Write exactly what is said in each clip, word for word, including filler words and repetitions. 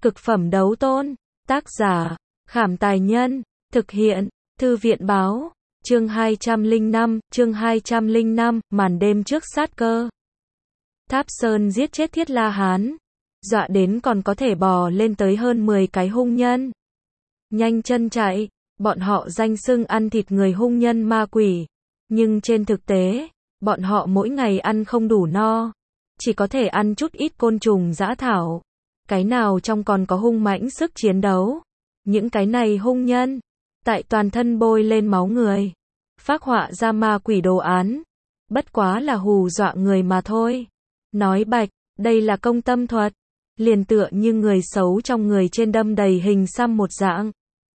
Cực phẩm đấu tôn. Tác giả, Khảm Tài Nhân. Thực hiện, Thư viện Báo. Chương hai trăm lẻ năm, chương hai trăm lẻ năm, màn đêm trước sát cơ. Tháp Sơn giết chết Thiết La Hán, dọa đến còn có thể bò lên tới hơn mười cái hung nhân. Nhanh chân chạy, bọn họ danh xưng ăn thịt người hung nhân ma quỷ, nhưng trên thực tế, bọn họ mỗi ngày ăn không đủ no, chỉ có thể ăn chút ít côn trùng dã thảo. Cái nào trong còn có hung mãnh sức chiến đấu. Những cái này hung nhân, tại toàn thân bôi lên máu người, phác họa ra ma quỷ đồ án, bất quá là hù dọa người mà thôi. Nói bạch, đây là công tâm thuật, liền tựa như người xấu trong người trên đâm đầy hình xăm một dạng.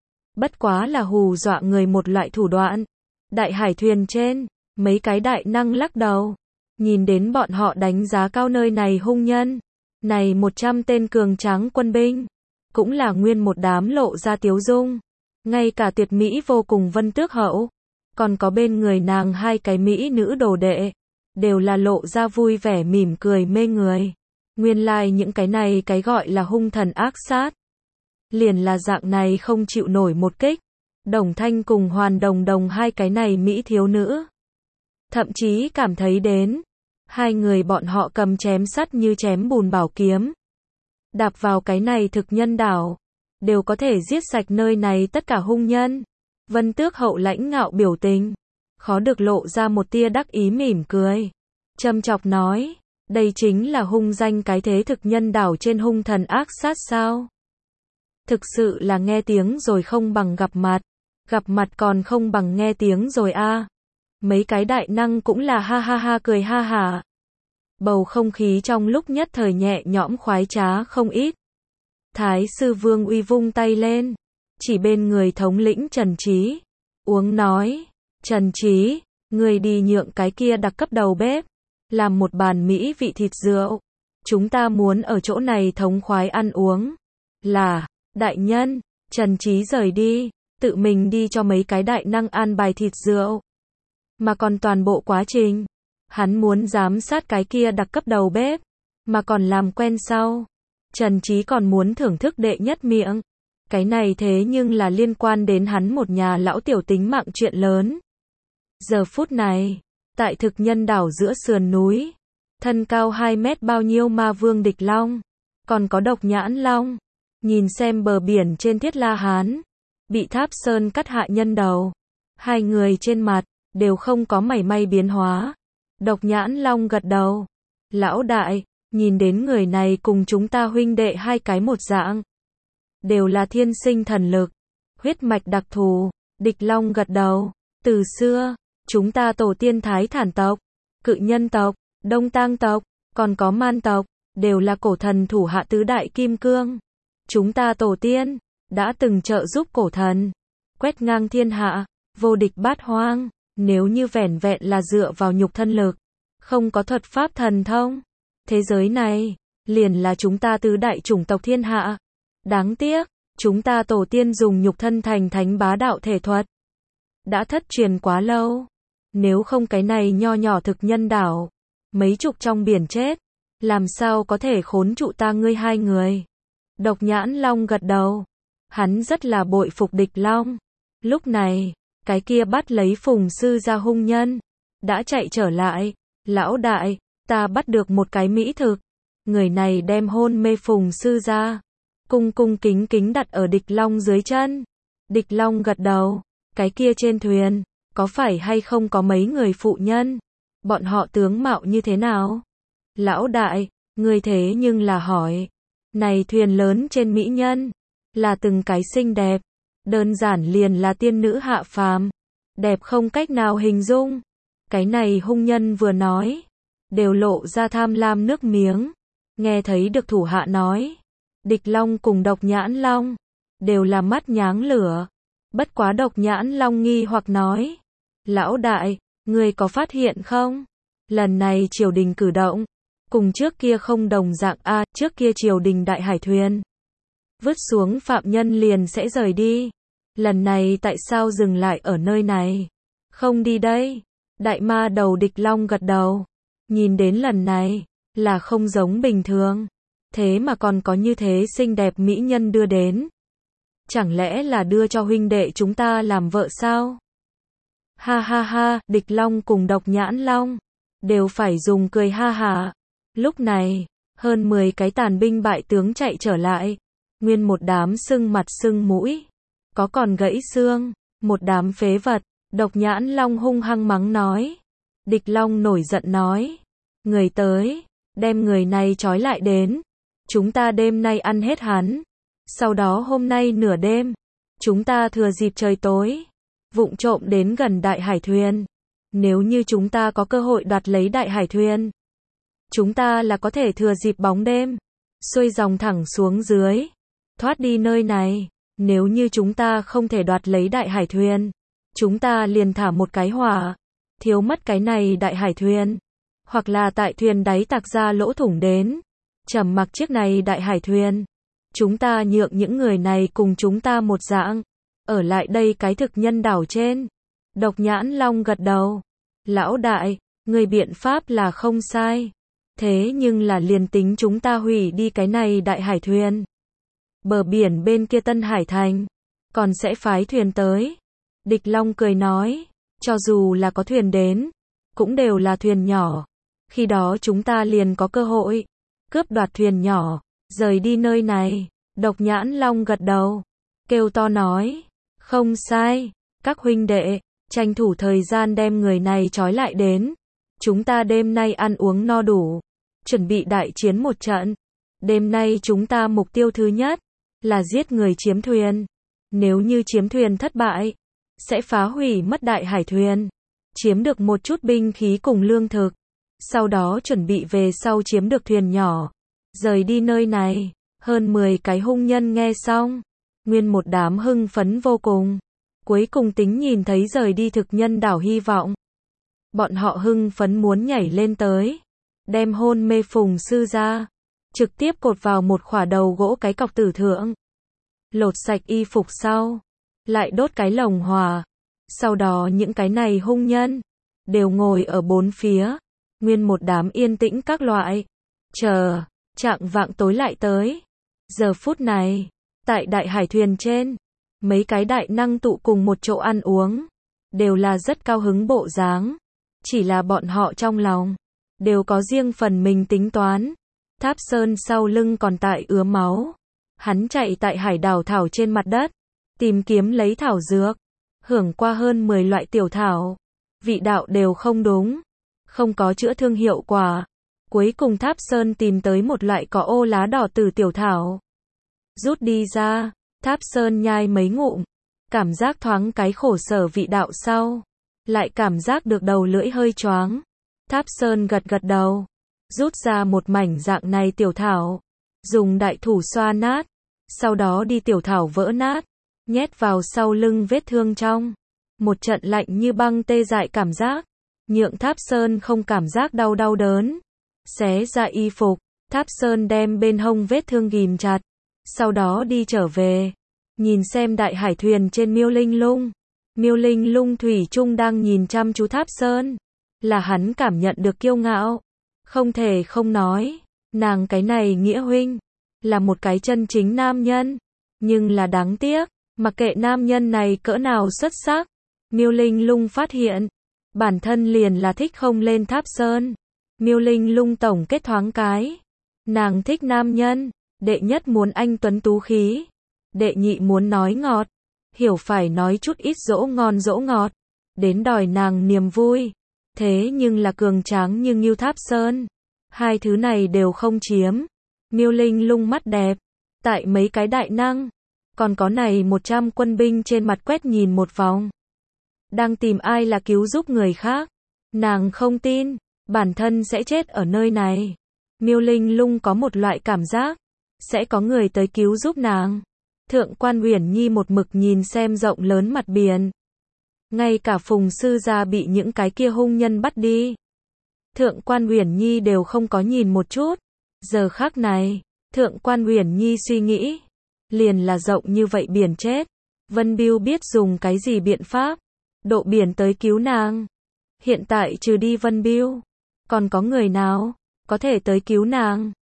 Bất quá là hù dọa người một loại thủ đoạn. Đại hải thuyền trên, mấy cái đại năng lắc đầu, nhìn đến bọn họ đánh giá cao nơi này hung nhân. Này một trăm tên cường tráng quân binh, cũng là nguyên một đám lộ ra tiếu dung. Ngay cả tuyệt mỹ vô cùng Vân Tước Hậu, còn có bên người nàng hai cái mỹ nữ đồ đệ, đều là lộ ra vui vẻ mỉm cười mê người. Nguyên lai like những cái này cái gọi là hung thần ác sát, liền là dạng này không chịu nổi một kích. Đồng Thanh cùng Hoàn Đồng Đồng hai cái này mỹ thiếu nữ, thậm chí cảm thấy đến, hai người bọn họ cầm chém sắt như chém bùn bảo kiếm, đạp vào cái này thực nhân đảo, đều có thể giết sạch nơi này tất cả hung nhân. Vân Tước Hậu lãnh ngạo biểu tình, khó được lộ ra một tia đắc ý mỉm cười, châm chọc nói, đây chính là hung danh cái thế thực nhân đảo trên hung thần ác sát sao? Thực sự là nghe tiếng rồi không bằng gặp mặt, gặp mặt còn không bằng nghe tiếng rồi a. À. Mấy cái đại năng cũng là ha ha ha cười ha hả. Bầu không khí trong lúc nhất thời nhẹ nhõm khoái trá không ít. Thái sư Vương Uy vung tay lên, chỉ bên người thống lĩnh Trần Trí, uống nói, Trần Trí, người đi nhượng cái kia đặc cấp đầu bếp, làm một bàn mỹ vị thịt rượu. Chúng ta muốn ở chỗ này thống khoái ăn uống. Là, đại nhân. Trần Trí rời đi, tự mình đi cho mấy cái đại năng an bài thịt rượu. Mà còn toàn bộ quá trình, hắn muốn giám sát cái kia đặc cấp đầu bếp, mà còn làm quen sau. Trần Trí còn muốn thưởng thức đệ nhất miệng. Cái này thế nhưng là liên quan đến hắn một nhà lão tiểu tính mạng chuyện lớn. Giờ phút này, tại thực nhân đảo giữa sườn núi, thân cao hai mét bao nhiêu ma vương Địch Long, còn có Độc Nhãn Long, nhìn xem bờ biển trên Thiết La Hán, bị Tháp Sơn cắt hạ nhân đầu. Hai người trên mặt, đều không có mảy may biến hóa. Độc Nhãn Long gật đầu. Lão đại, nhìn đến người này cùng chúng ta huynh đệ hai cái một dạng. Đều là thiên sinh thần lực, huyết mạch đặc thù. Địch Long gật đầu. Từ xưa, chúng ta tổ tiên Thái Thản tộc, Cự Nhân tộc, Đông Tang tộc, còn có Man tộc, đều là cổ thần thủ hạ tứ đại kim cương. Chúng ta tổ tiên, đã từng trợ giúp cổ thần, quét ngang thiên hạ, vô địch bát hoang. Nếu như vẻn vẹn là dựa vào nhục thân lực, không có thuật pháp thần thông, thế giới này, liền là chúng ta tứ đại chủng tộc thiên hạ. Đáng tiếc, chúng ta tổ tiên dùng nhục thân thành thánh bá đạo thể thuật, đã thất truyền quá lâu. Nếu không cái này nho nhỏ thực nhân đảo, mấy chục trong biển chết, làm sao có thể khốn trụ ta ngươi hai người. Độc Nhãn Long gật đầu, hắn rất là bội phục Địch Long. Lúc này, cái kia bắt lấy Phùng sư gia hung nhân, đã chạy trở lại. Lão đại, ta bắt được một cái mỹ thực. Người này đem hôn mê Phùng sư gia, cung cung kính kính đặt ở Địch Long dưới chân. Địch Long gật đầu, cái kia trên thuyền, có phải hay không có mấy người phụ nhân? Bọn họ tướng mạo như thế nào? Lão đại, người thế nhưng là hỏi, này thuyền lớn trên mỹ nhân, là từng cái xinh đẹp. Đơn giản liền là tiên nữ hạ phàm, đẹp không cách nào hình dung. Cái này hung nhân vừa nói, đều lộ ra tham lam nước miếng. Nghe thấy được thủ hạ nói, Địch Long cùng Độc Nhãn Long, đều là mắt nháng lửa. Bất quá Độc Nhãn Long nghi hoặc nói, lão đại, người có phát hiện không? Lần này triều đình cử động, cùng trước kia không đồng dạng a. À, trước kia triều đình đại hải thuyền, vứt xuống phạm nhân liền sẽ rời đi. Lần này tại sao dừng lại ở nơi này? Không đi đây. Đại ma đầu Địch Long gật đầu. Nhìn đến lần này, là không giống bình thường. thế mà còn có như thế xinh đẹp mỹ nhân đưa đến. Chẳng lẽ là đưa cho huynh đệ chúng ta làm vợ sao? Ha ha ha, Địch Long cùng Độc Nhãn Long đều phải dùng cười ha hả. Lúc này, hơn mười cái tàn binh bại tướng chạy trở lại, nguyên một đám sưng mặt sưng mũi, có còn gãy xương, một đám phế vật. Độc Nhãn Long hung hăng mắng nói. Địch Long nổi giận nói, người tới, đem người này trói lại đến, chúng ta đêm nay ăn hết hắn, sau đó hôm nay nửa đêm, chúng ta thừa dịp trời tối, vụng trộm đến gần Đại Hải Thuyền. Nếu như chúng ta có cơ hội đoạt lấy Đại Hải Thuyền, chúng ta là có thể thừa dịp bóng đêm, xuôi dòng thẳng xuống dưới, thoát đi nơi này. Nếu như chúng ta không thể đoạt lấy Đại Hải Thuyền, chúng ta liền thả một cái hỏa, thiếu mất cái này Đại Hải Thuyền, hoặc là tại thuyền đáy tạc ra lỗ thủng đến, trầm mặc chiếc này Đại Hải Thuyền. Chúng ta nhượng những người này cùng chúng ta một dạng, ở lại đây cái thực nhân đảo trên. Độc Nhãn Long gật đầu. Lão đại, người biện pháp là không sai. Thế nhưng là liền tính chúng ta hủy đi cái này Đại Hải Thuyền, bờ biển bên kia Tân Hải Thành còn sẽ phái thuyền tới. Địch Long cười nói, cho dù là có thuyền đến, cũng đều là thuyền nhỏ. Khi đó chúng ta liền có cơ hội cướp đoạt thuyền nhỏ, rời đi nơi này. Độc Nhãn Long gật đầu, kêu to nói, không sai, các huynh đệ, tranh thủ thời gian đem người này trói lại đến. Chúng ta đêm nay ăn uống no đủ, chuẩn bị đại chiến một trận. Đêm nay chúng ta mục tiêu thứ nhất là giết người chiếm thuyền. Nếu như chiếm thuyền thất bại, sẽ phá hủy mất Đại Hải Thuyền, chiếm được một chút binh khí cùng lương thực, sau đó chuẩn bị về sau chiếm được thuyền nhỏ, rời đi nơi này. Hơn mười cái hung nhân nghe xong, nguyên một đám hưng phấn vô cùng, cuối cùng tính nhìn thấy rời đi thực nhân đảo hy vọng. Bọn họ hưng phấn muốn nhảy lên tới, đem hôn mê Phùng sư ra, trực tiếp cột vào một khỏa đầu gỗ cái cọc tử thượng. Lột sạch y phục sau, lại đốt cái lồng hỏa. Sau đó những cái này hung nhân đều ngồi ở bốn phía, nguyên một đám yên tĩnh các loại, chờ chạng vạng tối lại tới. Giờ phút này, tại Đại Hải Thuyền trên, mấy cái đại năng tụ cùng một chỗ ăn uống, đều là rất cao hứng bộ dáng. Chỉ là bọn họ trong lòng đều có riêng phần mình tính toán. Tháp Sơn sau lưng còn tại ứa máu, hắn chạy tại hải đảo thảo trên mặt đất, tìm kiếm lấy thảo dược, hưởng qua hơn mười loại tiểu thảo, vị đạo đều không đúng, không có chữa thương hiệu quả. Cuối cùng Tháp Sơn tìm tới một loại có ô lá đỏ từ tiểu thảo, rút đi ra. Tháp Sơn nhai mấy ngụm, cảm giác thoáng cái khổ sở vị đạo sau, lại cảm giác được đầu lưỡi hơi choáng. Tháp Sơn gật gật đầu, rút ra một mảnh dạng này tiểu thảo, dùng đại thủ xoa nát, sau đó đi tiểu thảo vỡ nát, nhét vào sau lưng vết thương trong. Một trận lạnh như băng tê dại cảm giác, nhượng Tháp Sơn không cảm giác đau đau đớn. Xé ra y phục, Tháp Sơn đem bên hông vết thương ghìm chặt, sau đó đi trở về, nhìn xem Đại Hải Thuyền trên Miêu Linh Lung. Miêu Linh Lung thủy chung đang nhìn chăm chú Tháp Sơn, là hắn cảm nhận được kiêu ngạo, không thể không nói, nàng cái này nghĩa huynh, là một cái chân chính nam nhân, nhưng là đáng tiếc, mặc kệ nam nhân này cỡ nào xuất sắc, Miêu Linh Lung phát hiện, bản thân liền là thích không lên Tháp Sơn. Miêu Linh Lung tổng kết thoáng cái, nàng thích nam nhân, đệ nhất muốn anh tuấn tú khí, đệ nhị muốn nói ngọt, hiểu phải nói chút ít dỗ ngon dỗ ngọt, đến đòi nàng niềm vui. Thế nhưng là cường tráng như Ngưu Tháp Sơn, hai thứ này đều không chiếm. Miêu Linh Lung mắt đẹp, tại mấy cái đại năng, còn có này một trăm quân binh trên mặt quét nhìn một vòng, đang tìm ai là cứu giúp người khác. Nàng không tin bản thân sẽ chết ở nơi này. Miêu Linh Lung có một loại cảm giác, sẽ có người tới cứu giúp nàng. Thượng quan Uyển Nhi một mực nhìn xem rộng lớn mặt biển. Ngay cả Phùng sư gia bị những cái kia hung nhân bắt đi, Thượng quan Uyển Nhi đều không có nhìn một chút. Giờ khắc này, Thượng quan Uyển Nhi suy nghĩ, liền là rộng như vậy biển chết, Vân Bưu biết dùng cái gì biện pháp độ biển tới cứu nàng. Hiện tại trừ đi Vân Bưu, còn có người nào có thể tới cứu nàng?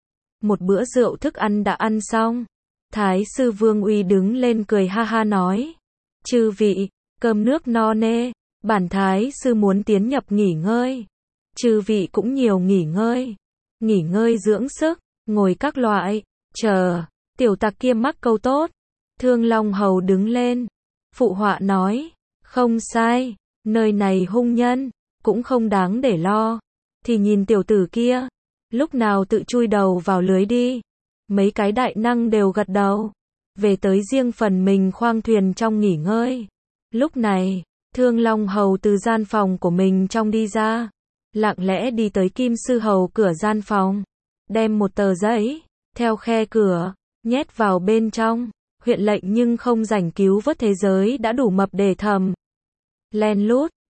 một bữa rượu thức ăn đã ăn xong. Thái sư Vương Uy đứng lên cười ha ha nói. Chư vị, cơm nước no nê, bản thái sư muốn tiến nhập nghỉ ngơi. Chư vị cũng nhiều nghỉ ngơi. Nghỉ ngơi dưỡng sức, ngồi các loại, chờ, tiểu tặc kia mắc câu tốt. Thương Long Hầu đứng lên, phụ họa nói, không sai, nơi này hung nhân, cũng không đáng để lo. Thì nhìn tiểu tử kia, lúc nào tự chui đầu vào lưới đi. Mấy cái đại năng đều gật đầu, về tới riêng phần mình khoang thuyền trong nghỉ ngơi. Lúc này, Thương Long Hầu từ gian phòng của mình trong đi ra, lặng lẽ đi tới Kim Sư Hầu cửa gian phòng, đem một tờ giấy, theo khe cửa, nhét vào bên trong. Huyện lệnh nhưng không rảnh cứu vớt thế giới đã đủ mập để thầm. Len lút,